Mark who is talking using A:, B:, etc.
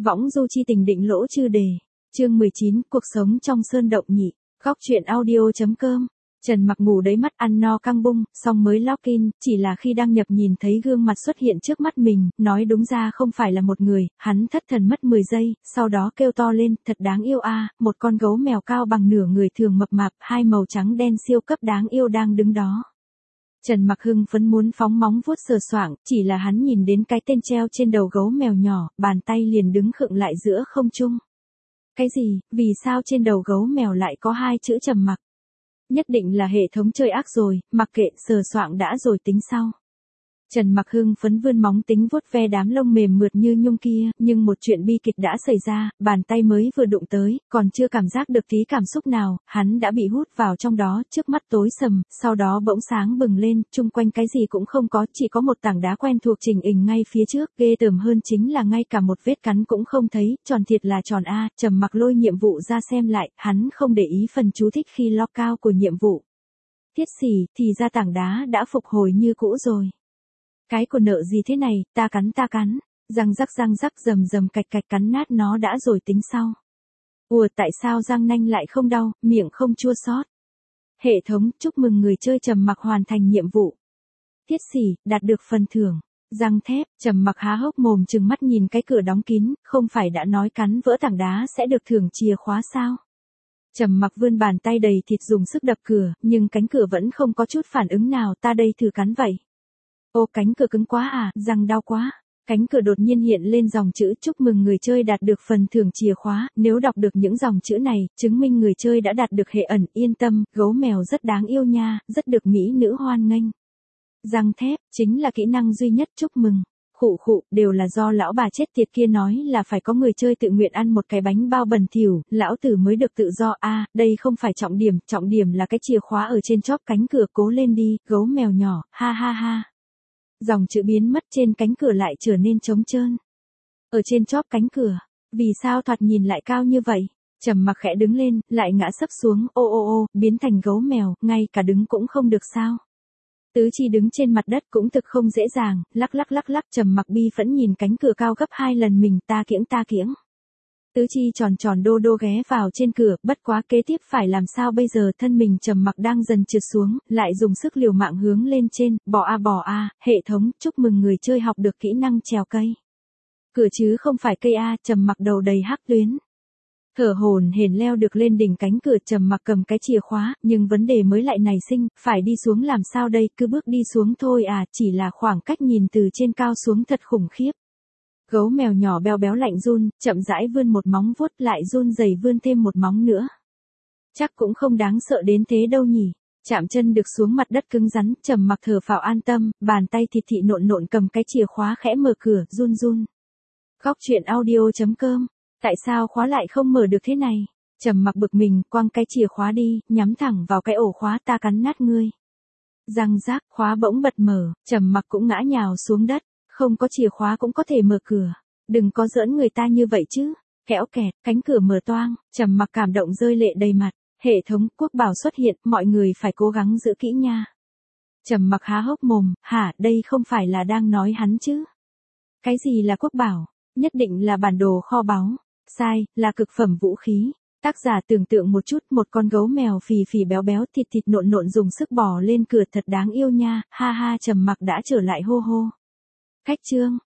A: Võng du chi tình định lỗ chư đề. Chương 19, cuộc sống trong sơn động nhị. Góc truyện audio.com. Trần Mặc ngủ đấy mắt ăn no căng bung, xong mới login, chỉ là khi đăng nhập nhìn thấy gương mặt xuất hiện trước mắt mình, nói đúng ra không phải là một người, hắn thất thần mất 10 giây, sau đó kêu to lên, thật đáng yêu a, một con gấu mèo cao bằng nửa người thường mập mạp, hai màu trắng đen siêu cấp đáng yêu đang đứng đó. Trần Mặc hưng phấn muốn phóng móng vuốt sờ soạng, chỉ là hắn nhìn đến cái tên treo trên đầu gấu mèo nhỏ, bàn tay liền đứng khựng lại giữa không trung. Cái gì, vì sao trên đầu gấu mèo lại có hai chữ Trầm Mặc? Nhất định là hệ thống chơi ác rồi, mặc kệ, sờ soạng đã rồi tính sau. Trần Mặc hưng phấn vươn móng tính vuốt ve đám lông mềm mượt như nhung kia, nhưng một chuyện bi kịch đã xảy ra, bàn tay mới vừa đụng tới, còn chưa cảm giác được tí cảm xúc nào, hắn đã bị hút vào trong đó, trước mắt tối sầm, sau đó bỗng sáng bừng lên, chung quanh cái gì cũng không có, chỉ có một tảng đá quen thuộc trình hình ngay phía trước, ghê tởm hơn chính là ngay cả một vết cắn cũng không thấy, tròn thiệt là tròn a. Trầm Mặc lôi nhiệm vụ ra xem lại, hắn không để ý phần chú thích khi log cao của nhiệm vụ. Thiết xỉ, thì ra tảng đá đã phục hồi như cũ rồi. Cái của nợ gì thế này, ta cắn, răng rắc rầm rầm cạch cạch cắn nát nó đã rồi tính sau. Ủa tại sao răng nanh lại không đau, miệng không chua xót? Hệ thống, chúc mừng người chơi Trầm Mặc hoàn thành nhiệm vụ. Thiết xỉ, đạt được phần thưởng. Răng thép, Trầm Mặc há hốc mồm trừng mắt nhìn cái cửa đóng kín, không phải đã nói cắn vỡ tảng đá sẽ được thưởng chìa khóa sao? Trầm Mặc vươn bàn tay đầy thịt dùng sức đập cửa, nhưng cánh cửa vẫn không có chút phản ứng nào, ta đây thử cắn vậy. Ô cánh cửa cứng quá à, răng đau quá. Cánh cửa đột nhiên hiện lên dòng chữ chúc mừng người chơi đạt được phần thưởng chìa khóa, nếu đọc được những dòng chữ này, chứng minh người chơi đã đạt được hệ ẩn, yên tâm, gấu mèo rất đáng yêu nha, rất được mỹ nữ hoan nghênh. Răng thép, chính là kỹ năng duy nhất chúc mừng. Khụ, đều là do lão bà chết tiệt kia nói là phải có người chơi tự nguyện ăn một cái bánh bao bẩn thỉu, lão tử mới được tự do a. Đây không phải trọng điểm là cái chìa khóa ở trên chóp cánh cửa, cố lên đi, gấu mèo nhỏ, ha ha ha. Dòng chữ biến mất trên cánh cửa lại trở nên trống trơn. Ở trên chóp cánh cửa, vì sao thoạt nhìn lại cao như vậy? Trầm Mặc khẽ đứng lên, lại ngã sấp xuống, ô, biến thành gấu mèo, ngay cả đứng cũng không được sao? Tứ chi đứng trên mặt đất cũng thực không dễ dàng, lắc, Trầm Mặc bi phẫn nhìn cánh cửa cao gấp 2 lần mình, ta kiễng. Tứ chi tròn đô ghé vào trên cửa, bất quá kế tiếp phải làm sao bây giờ, thân mình Trầm Mặc đang dần trượt xuống, lại dùng sức liều mạng hướng lên trên, bỏ a, hệ thống, chúc mừng người chơi học được kỹ năng trèo cây. Cửa chứ không phải cây a, Trầm Mặc đầu đầy hắc tuyến. Thở hổn hển leo được lên đỉnh cánh cửa, Trầm Mặc cầm cái chìa khóa, nhưng vấn đề mới lại nảy sinh, phải đi xuống làm sao đây, cứ bước đi xuống thôi à, chỉ là khoảng cách nhìn từ trên cao xuống thật khủng khiếp. Gấu mèo nhỏ béo béo lạnh run, chậm rãi vươn một móng vuốt, lại run rẩy vươn thêm một móng nữa. Chắc cũng không đáng sợ đến thế đâu nhỉ. Chạm chân được xuống mặt đất cứng rắn, Trầm Mặc thở phào an tâm, bàn tay thịt thị nộn cầm cái chìa khóa khẽ mở cửa, run. Góc truyện audio.com. Tại sao khóa lại không mở được thế này? Trầm Mặc bực mình, quăng cái chìa khóa đi, nhắm thẳng vào cái ổ khóa, ta cắn nát ngươi. Răng rác, khóa bỗng bật mở, Trầm Mặc cũng ngã nhào xuống đất. Không có chìa khóa cũng có thể mở cửa. Đừng có giỡn người ta như vậy chứ. Kẽo kẹt, cánh cửa mở toang, Trầm Mặc cảm động rơi lệ đầy mặt. Hệ thống quốc bảo xuất hiện, mọi người phải cố gắng giữ kỹ nha. Trầm Mặc há hốc mồm, hả, đây không phải là đang nói hắn chứ? Cái gì là quốc bảo? Nhất định là bản đồ kho báu. Sai, là cực phẩm vũ khí. Tác giả tưởng tượng một chút, một con gấu mèo phì béo thịt nộn dùng sức bò lên cửa, thật đáng yêu nha, ha ha. Trầm Mặc đã trở lại hô. Khách trương,